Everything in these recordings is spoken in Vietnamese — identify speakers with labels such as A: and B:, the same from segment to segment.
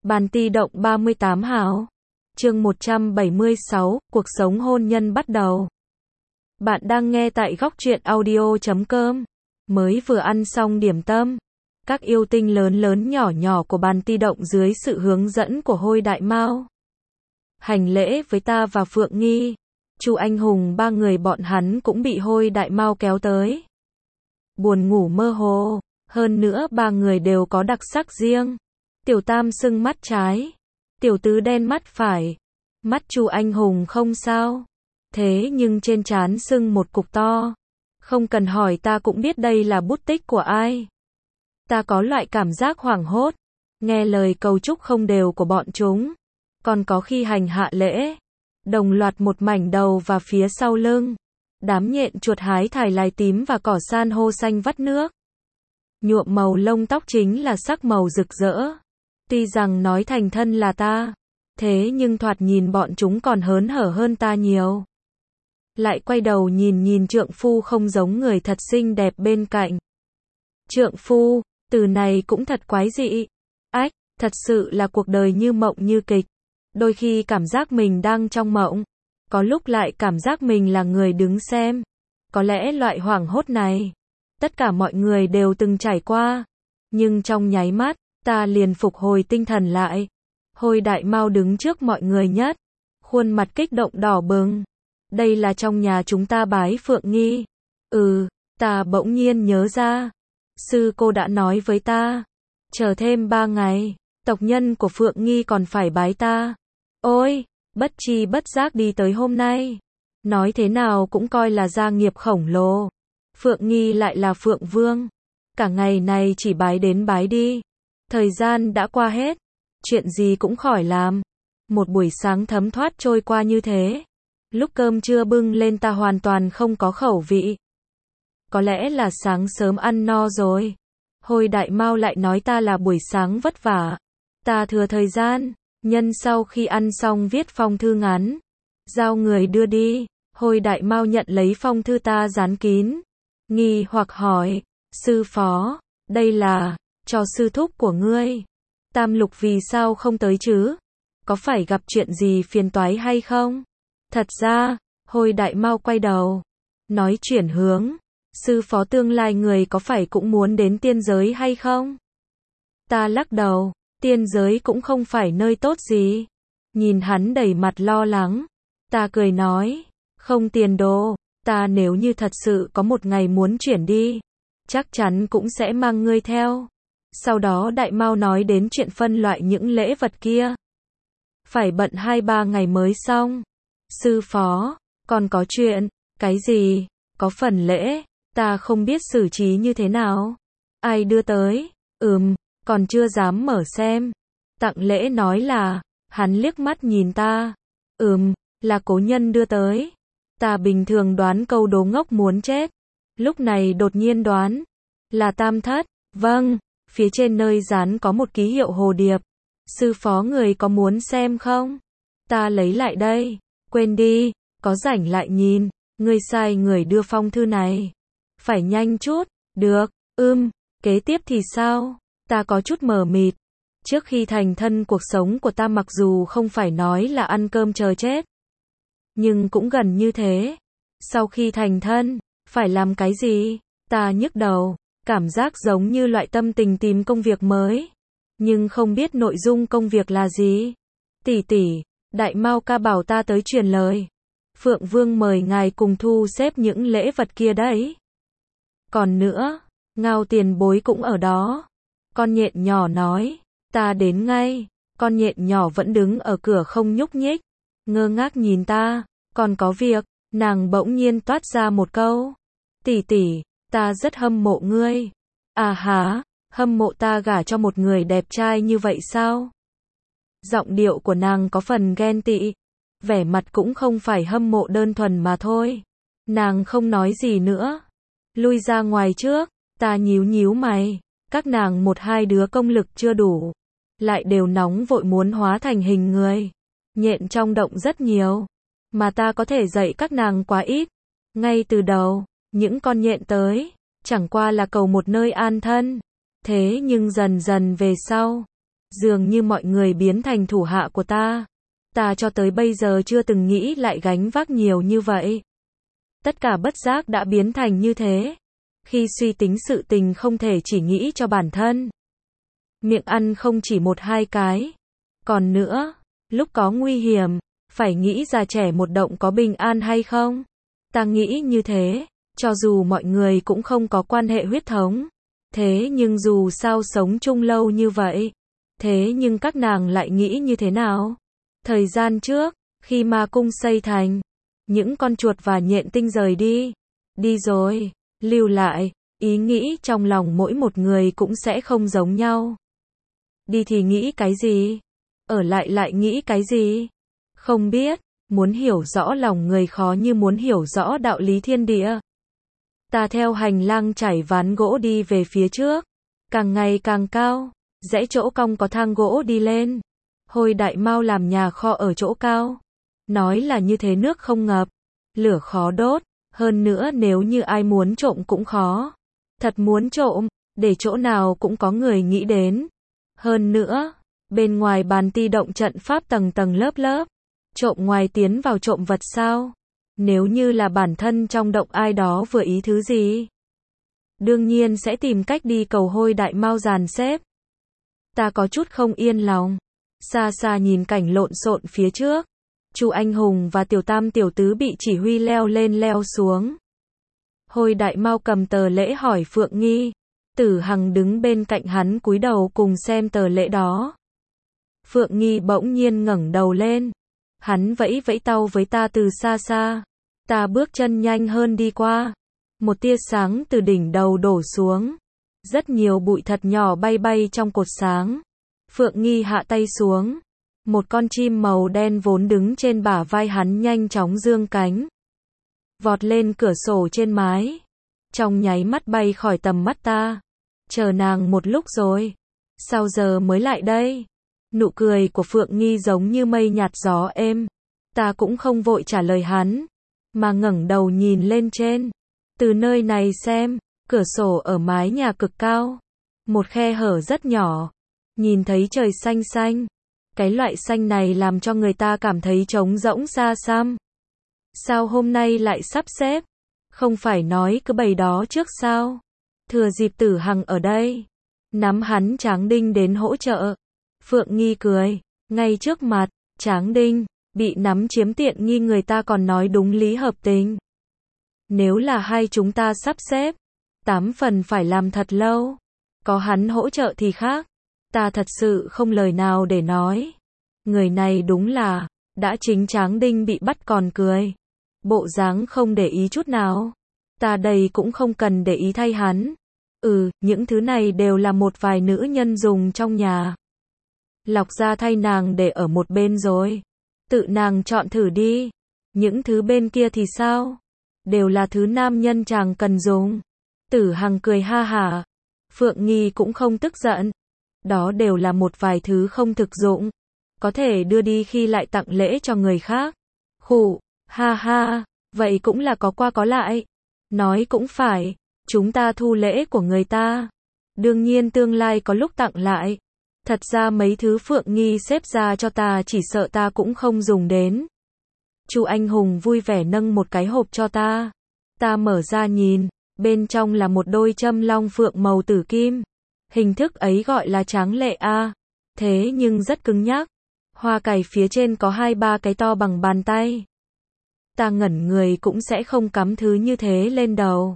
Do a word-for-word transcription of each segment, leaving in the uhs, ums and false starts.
A: Bàn ti động ba mươi tám hào. Chương một trăm bảy mươi sáu, cuộc sống hôn nhân bắt đầu. Bạn đang nghe tại góc truyện audio chấm com. Mới vừa ăn xong điểm tâm, các yêu tinh lớn lớn nhỏ nhỏ của bàn ti động dưới sự hướng dẫn của Hôi Đại Mao hành lễ với ta và Phượng Nghi. Chu Anh Hùng ba người bọn hắn cũng bị Hôi Đại Mao kéo tới. Buồn ngủ mơ hồ, hơn nữa ba người đều có đặc sắc riêng. Tiểu Tam sưng mắt trái, Tiểu Tứ đen mắt phải. Mắt Chu Anh Hùng không sao, thế nhưng trên trán sưng một cục to. Không cần hỏi ta cũng biết đây là bút tích của ai. Ta có loại cảm giác hoảng hốt, nghe lời cầu chúc không đều của bọn chúng, còn có khi hành hạ lễ, đồng loạt một mảnh đầu và phía sau lưng. Đám nhện chuột hái thải lài tím và cỏ san hô xanh vắt nước. Nhuộm màu lông tóc chính là sắc màu rực rỡ. Tuy rằng nói thành thân là ta, thế nhưng thoạt nhìn bọn chúng còn hớn hở hơn ta nhiều. Lại quay đầu nhìn nhìn trượng phu không giống người thật xinh đẹp bên cạnh. Trượng phu, từ này cũng thật quái dị. Ách, thật sự là cuộc đời như mộng như kịch. Đôi khi cảm giác mình đang trong mộng, có lúc lại cảm giác mình là người đứng xem. Có lẽ loại hoảng hốt này, tất cả mọi người đều từng trải qua. Nhưng trong nháy mắt, ta liền phục hồi tinh thần lại. Hôi Đại Mao đứng trước mọi người nhất, khuôn mặt kích động đỏ bừng. Đây là trong nhà chúng ta bái Phượng Nghi. Ừ, ta bỗng nhiên nhớ ra. Sư cô đã nói với ta, chờ thêm ba ngày, tộc nhân của Phượng Nghi còn phải bái ta. Ôi, bất chi bất giác đi tới hôm nay. Nói thế nào cũng coi là gia nghiệp khổng lồ. Phượng Nghi lại là Phượng Vương. Cả ngày này chỉ bái đến bái đi. Thời gian đã qua hết, chuyện gì cũng khỏi làm. Một buổi sáng thấm thoát trôi qua như thế. Lúc cơm trưa bưng lên ta hoàn toàn không có khẩu vị. Có lẽ là sáng sớm ăn no rồi. Hôi Đại Mao lại nói ta là buổi sáng vất vả. Ta thừa thời gian, nhân sau khi ăn xong viết phong thư ngắn, giao người đưa đi. Hôi Đại Mao nhận lấy phong thư ta dán kín, nghi hoặc hỏi, sư phó, đây là cho sư thúc của ngươi. Tam Lục vì sao không tới chứ? Có phải gặp chuyện gì phiền toái hay không? Thật ra, Hôi Đại Mao quay đầu, nói chuyển hướng, sư phó tương lai người có phải cũng muốn đến tiên giới hay không? Ta lắc đầu, tiên giới cũng không phải nơi tốt gì. Nhìn hắn đầy mặt lo lắng, ta cười nói, không tiền đồ, ta nếu như thật sự có một ngày muốn chuyển đi, chắc chắn cũng sẽ mang ngươi theo. Sau đó Đại Mao nói đến chuyện phân loại những lễ vật kia. Phải bận hai ba ngày mới xong. Sư phó, còn có chuyện, cái gì? Có phần lễ, ta không biết xử trí như thế nào. Ai đưa tới? Ừm, còn chưa dám mở xem. Tặng lễ nói là, hắn liếc mắt nhìn ta. Ừm, là cố nhân đưa tới. Ta bình thường đoán câu đố ngốc muốn chết. Lúc này đột nhiên đoán, là Tam Thất. Vâng, phía trên nơi dán có một ký hiệu hồ điệp. Sư phó người có muốn xem không? Ta lấy lại đây. Quên đi, có rảnh lại nhìn. Ngươi sai người đưa phong thư này. Phải nhanh chút. Được, ưm, kế tiếp thì sao? Ta có chút mờ mịt. Trước khi thành thân cuộc sống của ta mặc dù không phải nói là ăn cơm chờ chết, nhưng cũng gần như thế. Sau khi thành thân, phải làm cái gì? Ta nhức đầu, cảm giác giống như loại tâm tình tìm công việc mới, nhưng không biết nội dung công việc là gì. Tỷ tỷ, Đại Mao ca bảo ta tới truyền lời. Phượng Vương mời ngài cùng thu xếp những lễ vật kia đấy. Còn nữa, Ngao tiền bối cũng ở đó. Con nhện nhỏ nói, ta đến ngay. Con nhện nhỏ vẫn đứng ở cửa không nhúc nhích, ngơ ngác nhìn ta. Còn có việc, nàng bỗng nhiên toát ra một câu. Tỷ tỷ, ta rất hâm mộ ngươi. À hả, hâm mộ ta gả cho một người đẹp trai như vậy sao? Giọng điệu của nàng có phần ghen tị, vẻ mặt cũng không phải hâm mộ đơn thuần mà thôi. Nàng không nói gì nữa, lui ra ngoài trước. Ta nhíu nhíu mày, các nàng một hai đứa công lực chưa đủ, lại đều nóng vội muốn hóa thành hình người. Nhện trong động rất nhiều, mà ta có thể dạy các nàng quá ít. Ngay từ đầu, những con nhện tới, chẳng qua là cầu một nơi an thân. Thế nhưng dần dần về sau, Dường như mọi người biến thành thủ hạ của ta. Ta cho tới bây giờ chưa từng nghĩ lại gánh vác nhiều như vậy. Tất cả bất giác đã biến thành như thế. Khi suy tính sự tình không thể chỉ nghĩ cho bản thân. Miệng ăn không chỉ một hai cái. Còn nữa, lúc có nguy hiểm, phải nghĩ già trẻ một động có bình an hay không. Ta nghĩ như thế, cho dù mọi người cũng không có quan hệ huyết thống. Thế nhưng dù sao sống chung lâu như vậy. Thế nhưng các nàng lại nghĩ như thế nào? Thời gian trước, khi ma cung xây thành, những con chuột và nhện tinh rời đi. Đi rồi, lưu lại, ý nghĩ trong lòng mỗi một người cũng sẽ không giống nhau. Đi thì nghĩ cái gì? Ở lại lại nghĩ cái gì? Không biết, muốn hiểu rõ lòng người khó như muốn hiểu rõ đạo lý thiên địa. Ta theo hành lang trải ván gỗ đi về phía trước, càng ngày càng cao, rẽ chỗ cong có thang gỗ đi lên. Hồi Đại Mao làm nhà kho ở chỗ cao. Nói là như thế nước không ngập, lửa khó đốt, hơn nữa nếu như ai muốn trộm cũng khó. Thật muốn trộm, để chỗ nào cũng có người nghĩ đến. Hơn nữa, bên ngoài bàn ti động trận pháp tầng tầng lớp lớp. Trộm ngoài tiến vào trộm vật sao? Nếu như là bản thân trong động ai đó vừa ý thứ gì, đương nhiên sẽ tìm cách đi cầu Hôi Đại Mao dàn xếp. Ta có chút không yên lòng. Xa xa nhìn cảnh lộn xộn phía trước. Chu Anh Hùng và Tiểu Tam Tiểu Tứ bị chỉ huy leo lên leo xuống. Hôi Đại Mao cầm tờ lễ hỏi Phượng Nghi. Tử Hằng đứng bên cạnh hắn cúi đầu cùng xem tờ lễ đó. Phượng Nghi bỗng nhiên ngẩng đầu lên. Hắn vẫy vẫy tau với ta từ xa xa. Ta bước chân nhanh hơn đi qua. Một tia sáng từ đỉnh đầu đổ xuống. Rất nhiều bụi thật nhỏ bay bay trong cột sáng. Phượng Nghi hạ tay xuống. Một con chim màu đen vốn đứng trên bả vai hắn nhanh chóng dương cánh. Vọt lên cửa sổ trên mái. Trong nháy mắt bay khỏi tầm mắt ta. Chờ nàng một lúc rồi. Sao giờ mới lại đây? Nụ cười của Phượng Nghi giống như mây nhạt gió êm. Ta cũng không vội trả lời hắn. Mà ngẩng đầu nhìn lên trên. Từ nơi này xem, cửa sổ ở mái nhà cực cao. Một khe hở rất nhỏ. Nhìn thấy trời xanh xanh. Cái loại xanh này làm cho người ta cảm thấy trống rỗng xa xăm. Sao hôm nay lại sắp xếp? Không phải nói cứ bày đó trước sao? Thừa dịp Tử Hằng ở đây. Nắm hắn Tráng Đinh đến hỗ trợ. Phượng Nghi cười. Ngay trước mặt, Tráng Đinh, bị nắm chiếm tiện nghi người ta còn nói đúng lý hợp tình. Nếu là hai chúng ta sắp xếp, tám phần phải làm thật lâu. Có hắn hỗ trợ thì khác. Ta thật sự không lời nào để nói. Người này đúng là, đã chính Tráng Đinh bị bắt còn cười. Bộ dáng không để ý chút nào. Ta đây cũng không cần để ý thay hắn. Ừ, những thứ này đều là một vài nữ nhân dùng trong nhà. Lọc ra thay nàng để ở một bên rồi. Tự nàng chọn thử đi. Những thứ bên kia thì sao? Đều là thứ nam nhân chàng cần dùng. Tử Hằng cười ha hả. Phượng Nghi cũng không tức giận. Đó đều là một vài thứ không thực dụng. Có thể đưa đi khi lại tặng lễ cho người khác. Khụ, ha ha, vậy cũng là có qua có lại. Nói cũng phải, chúng ta thu lễ của người ta. Đương nhiên tương lai có lúc tặng lại. Thật ra mấy thứ Phượng Nghi xếp ra cho ta chỉ sợ ta cũng không dùng đến. Chu Anh Hùng vui vẻ nâng một cái hộp cho ta. Ta mở ra nhìn, bên trong là một đôi châm long phượng màu tử kim. Hình thức ấy gọi là tráng lệ a. Thế nhưng rất cứng nhắc. Hoa cài phía trên có hai ba cái to bằng bàn tay. Ta ngẩn người cũng sẽ không cắm thứ như thế lên đầu.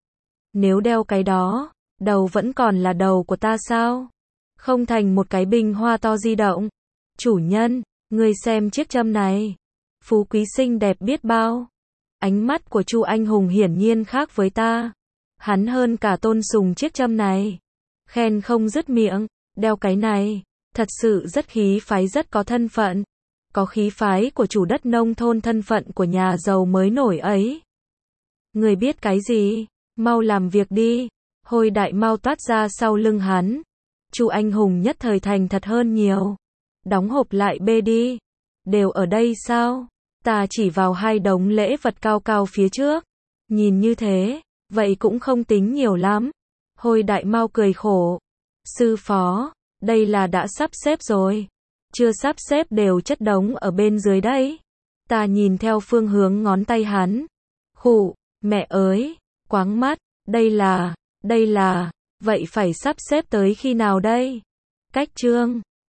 A: Nếu đeo cái đó, đầu vẫn còn là đầu của ta sao? Không thành một cái bình hoa to di động. Chủ nhân, ngươi xem chiếc châm này. Phú quý xinh đẹp biết bao. Ánh mắt của Chu Anh Hùng hiển nhiên khác với ta. Hắn hơn cả tôn sùng chiếc châm này. Khen không dứt miệng, đeo cái này, thật sự rất khí phái rất có thân phận. Có khí phái của chủ đất nông thôn thân phận của nhà giàu mới nổi ấy. Người biết cái gì? Mau làm việc đi. Hôi Đại Mao toát ra sau lưng hắn. Chu Anh Hùng nhất thời thành thật hơn nhiều. Đóng hộp lại bê đi. Đều ở đây sao? Ta chỉ vào hai đống lễ vật cao cao phía trước. Nhìn như thế, vậy cũng không tính nhiều lắm. Hôi Đại Mao cười khổ. Sư phó, Đây là đã sắp xếp rồi. Chưa sắp xếp đều chất đống ở bên dưới đấy. Ta nhìn theo phương hướng ngón tay hắn. Khụ, mẹ ơi, quáng mắt, đây là, đây là, vậy phải sắp xếp tới khi nào đây? Cách chương